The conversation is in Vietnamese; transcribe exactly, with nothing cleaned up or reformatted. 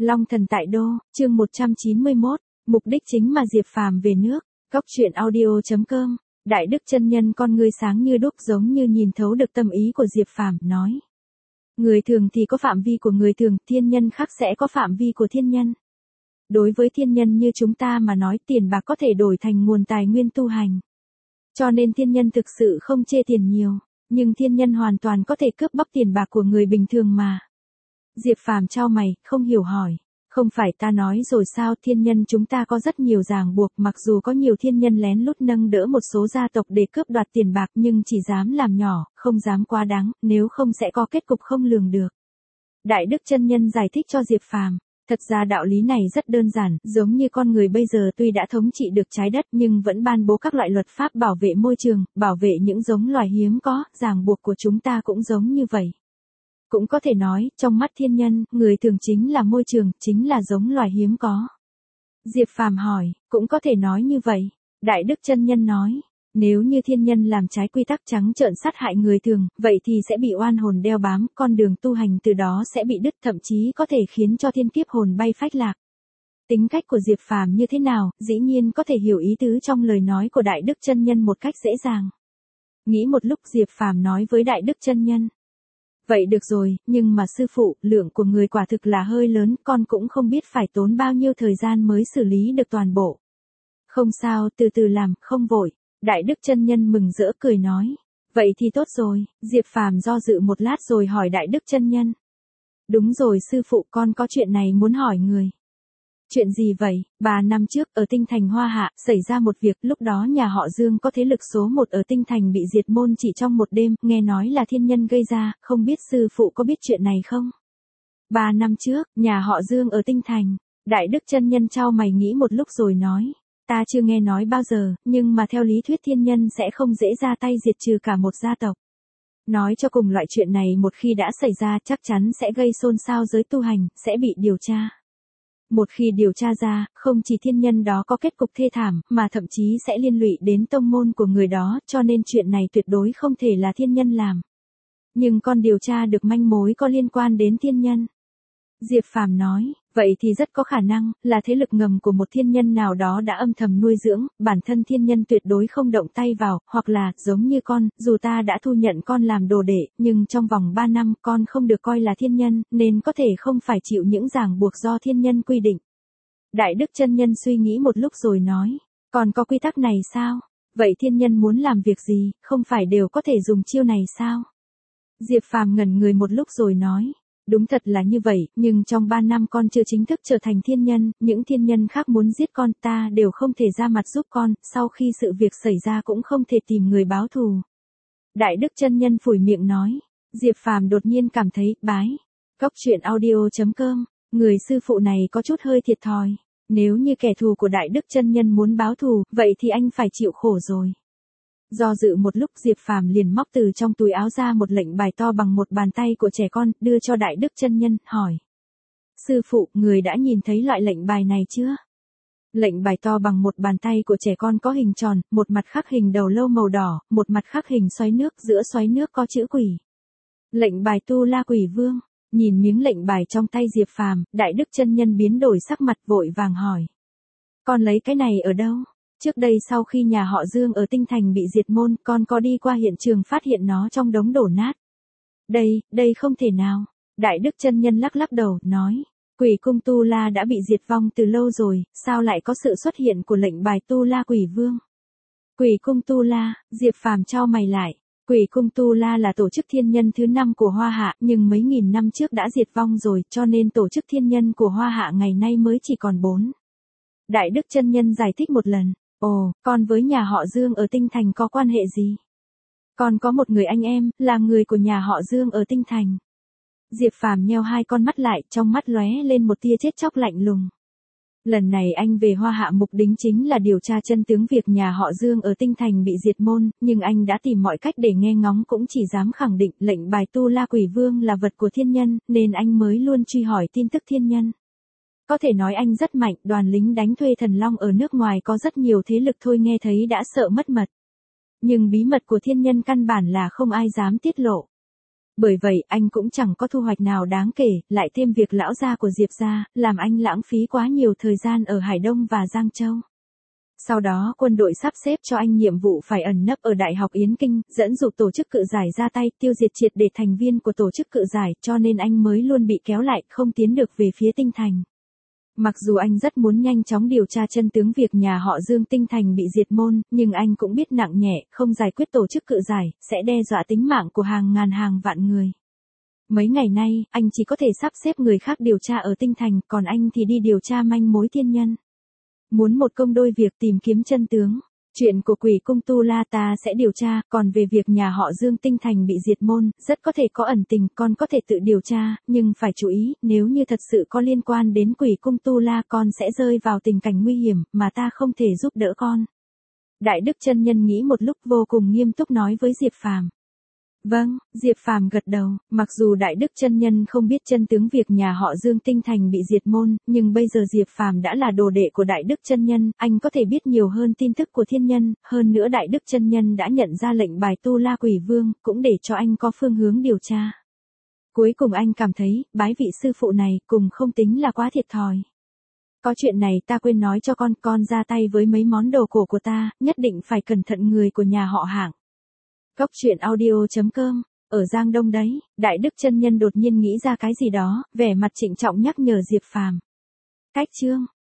Long Thần tại Đô, chương một trăm chín mươi mốt, mục đích chính mà Diệp Phàm về nước. Góc truyện audio chấm com. Đại Đức chân nhân con ngươi sáng như đúc, giống như nhìn thấu được tâm ý của Diệp Phàm, nói: người thường thì có phạm vi của người thường, thiên nhân khác sẽ có phạm vi của thiên nhân. Đối với thiên nhân như chúng ta mà nói, tiền bạc có thể đổi thành nguồn tài nguyên tu hành. Cho nên thiên nhân thực sự không chê tiền nhiều, nhưng thiên nhân hoàn toàn có thể cướp bóc tiền bạc của người bình thường mà. Diệp Phàm chau mày, không hiểu hỏi: không phải ta nói rồi sao, thiên nhân chúng ta có rất nhiều ràng buộc, mặc dù có nhiều thiên nhân lén lút nâng đỡ một số gia tộc để cướp đoạt tiền bạc, nhưng chỉ dám làm nhỏ, không dám quá đáng, nếu không sẽ có kết cục không lường được. Đại Đức chân nhân giải thích cho Diệp Phàm: thật ra đạo lý này rất đơn giản, giống như con người bây giờ tuy đã thống trị được trái đất nhưng vẫn ban bố các loại luật pháp bảo vệ môi trường, bảo vệ những giống loài hiếm có, ràng buộc của chúng ta cũng giống như vậy. Cũng có thể nói, trong mắt thiên nhân, người thường chính là môi trường, chính là giống loài hiếm có. Diệp Phàm hỏi: cũng có thể nói như vậy. Đại Đức chân nhân nói: nếu như thiên nhân làm trái quy tắc trắng trợn sát hại người thường, vậy thì sẽ bị oan hồn đeo bám, con đường tu hành từ đó sẽ bị đứt, thậm chí có thể khiến cho thiên kiếp hồn bay phách lạc. Tính cách của Diệp Phàm như thế nào, dĩ nhiên có thể hiểu ý tứ trong lời nói của Đại Đức chân nhân một cách dễ dàng. Nghĩ một lúc, Diệp Phàm nói với Đại Đức chân nhân: vậy được rồi, nhưng mà sư phụ, lượng của người quả thực là hơi lớn, con cũng không biết phải tốn bao nhiêu thời gian mới xử lý được toàn bộ. Không sao, từ từ làm, không vội. Đại Đức chân nhân mừng rỡ cười nói: vậy thì tốt rồi. Diệp Phàm do dự một lát rồi hỏi Đại Đức chân nhân: đúng rồi sư phụ, con có chuyện này muốn hỏi người. Chuyện gì vậy? Ba năm trước, ở tinh thành Hoa Hạ, xảy ra một việc, lúc đó nhà họ Dương có thế lực số một ở tinh thành bị diệt môn chỉ trong một đêm, nghe nói là thiên nhân gây ra, không biết sư phụ có biết chuyện này không? Ba năm trước, nhà họ Dương ở tinh thành. Đại Đức chân nhân chau mày nghĩ một lúc rồi nói: ta chưa nghe nói bao giờ, nhưng mà theo lý thuyết thiên nhân sẽ không dễ ra tay diệt trừ cả một gia tộc. Nói cho cùng, loại chuyện này một khi đã xảy ra chắc chắn sẽ gây xôn xao giới tu hành, sẽ bị điều tra. Một khi điều tra ra, không chỉ thiên nhân đó có kết cục thê thảm, mà thậm chí sẽ liên lụy đến tông môn của người đó, cho nên chuyện này tuyệt đối không thể là thiên nhân làm. Nhưng con điều tra được manh mối có liên quan đến thiên nhân. Diệp Phàm nói: vậy thì rất có khả năng, là thế lực ngầm của một thiên nhân nào đó đã âm thầm nuôi dưỡng, bản thân thiên nhân tuyệt đối không động tay vào, hoặc là, giống như con, dù ta đã thu nhận con làm đồ đệ, nhưng trong vòng ba năm con không được coi là thiên nhân, nên có thể không phải chịu những ràng buộc do thiên nhân quy định. Đại Đức chân nhân suy nghĩ một lúc rồi nói: còn có quy tắc này sao? Vậy thiên nhân muốn làm việc gì, không phải đều có thể dùng chiêu này sao? Diệp Phàm ngẩn người một lúc rồi nói: đúng thật là như vậy, nhưng trong ba năm con chưa chính thức trở thành thiên nhân, những thiên nhân khác muốn giết con ta đều không thể ra mặt giúp con, sau khi sự việc xảy ra cũng không thể tìm người báo thù. Đại Đức chân nhân phủi miệng nói. Diệp Phàm đột nhiên cảm thấy, bái. Góc truyện audio chấm com, người sư phụ này có chút hơi thiệt thòi. Nếu như kẻ thù của Đại Đức chân nhân muốn báo thù, vậy thì anh phải chịu khổ rồi. Do dự một lúc, Diệp Phàm liền móc từ trong túi áo ra một lệnh bài to bằng một bàn tay của trẻ con, đưa cho Đại Đức chân nhân, hỏi: sư phụ, người đã nhìn thấy loại lệnh bài này chưa? Lệnh bài to bằng một bàn tay của trẻ con có hình tròn, một mặt khắc hình đầu lâu màu đỏ, một mặt khắc hình xoáy nước, giữa xoáy nước có chữ quỷ. Lệnh bài Tu La Quỷ Vương. Nhìn miếng lệnh bài trong tay Diệp Phàm, Đại Đức chân nhân biến đổi sắc mặt, vội vàng hỏi: con lấy cái này ở đâu? Trước đây sau khi nhà họ Dương ở tinh thành bị diệt môn, con có đi qua hiện trường phát hiện nó trong đống đổ nát. Đây, đây không thể nào. Đại Đức chân nhân lắc lắc đầu, nói: Quỷ cung Tu La đã bị diệt vong từ lâu rồi, sao lại có sự xuất hiện của lệnh bài Tu La Quỷ Vương? Quỷ cung Tu La, Diệp Phàm chau mày lại. Quỷ cung Tu La là tổ chức thiên nhân thứ năm của Hoa Hạ, nhưng mấy nghìn năm trước đã diệt vong rồi, cho nên tổ chức thiên nhân của Hoa Hạ ngày nay mới chỉ còn bốn. Đại Đức chân nhân giải thích một lần. Ồ, con với nhà họ Dương ở tinh thành có quan hệ gì? Con có một người anh em, là người của nhà họ Dương ở tinh thành. Diệp Phàm nheo hai con mắt lại, trong mắt lóe lên một tia chết chóc lạnh lùng. Lần này anh về Hoa Hạ mục đích chính là điều tra chân tướng việc nhà họ Dương ở tinh thành bị diệt môn, nhưng anh đã tìm mọi cách để nghe ngóng, cũng chỉ dám khẳng định lệnh bài Tu La Quỷ Vương là vật của thiên nhân, nên anh mới luôn truy hỏi tin tức thiên nhân. Có thể nói anh rất mạnh, đoàn lính đánh thuê thần long ở nước ngoài có rất nhiều thế lực thôi nghe thấy đã sợ mất mật. Nhưng bí mật của thiên nhân căn bản là không ai dám tiết lộ. Bởi vậy, anh cũng chẳng có thu hoạch nào đáng kể, lại thêm việc lão gia của Diệp gia, làm anh lãng phí quá nhiều thời gian ở Hải Đông và Giang Châu. Sau đó quân đội sắp xếp cho anh nhiệm vụ phải ẩn nấp ở Đại học Yến Kinh, dẫn dụ tổ chức cự giải ra tay, tiêu diệt triệt để thành viên của tổ chức cự giải, cho nên anh mới luôn bị kéo lại, không tiến được về phía Tinh Thành. Mặc dù anh rất muốn nhanh chóng điều tra chân tướng việc nhà họ Dương Tinh Thành bị diệt môn, nhưng anh cũng biết nặng nhẹ, không giải quyết tổ chức cự giải, sẽ đe dọa tính mạng của hàng ngàn hàng vạn người. Mấy ngày nay, anh chỉ có thể sắp xếp người khác điều tra ở Tinh Thành, còn anh thì đi điều tra manh mối thiên nhân. Muốn một công đôi việc tìm kiếm chân tướng. Chuyện của quỷ cung Tu La ta sẽ điều tra, còn về việc nhà họ Dương Tinh Thành bị diệt môn, rất có thể có ẩn tình, con có thể tự điều tra, nhưng phải chú ý, nếu như thật sự có liên quan đến quỷ cung Tu La con sẽ rơi vào tình cảnh nguy hiểm, mà ta không thể giúp đỡ con. Đại Đức Chân Nhân nghĩ một lúc vô cùng nghiêm túc nói với Diệp Phàm. Vâng, Diệp Phàm gật đầu, mặc dù Đại Đức Chân Nhân không biết chân tướng việc nhà họ Dương Tinh Thành bị diệt môn, nhưng bây giờ Diệp Phàm đã là đồ đệ của Đại Đức Chân Nhân, anh có thể biết nhiều hơn tin tức của thiên nhân, hơn nữa Đại Đức Chân Nhân đã nhận ra lệnh bài Tu La Quỷ Vương, cũng để cho anh có phương hướng điều tra. Cuối cùng anh cảm thấy, bái vị sư phụ này cùng không tính là quá thiệt thòi. Có chuyện này ta quên nói cho con, con ra tay với mấy món đồ cổ của ta, nhất định phải cẩn thận người của nhà họ Hạng. Góc truyện audio chấm com, ở Giang Đông đấy, Đại Đức Chân Nhân đột nhiên nghĩ ra cái gì đó, vẻ mặt trịnh trọng nhắc nhở Diệp Phàm. Cách chương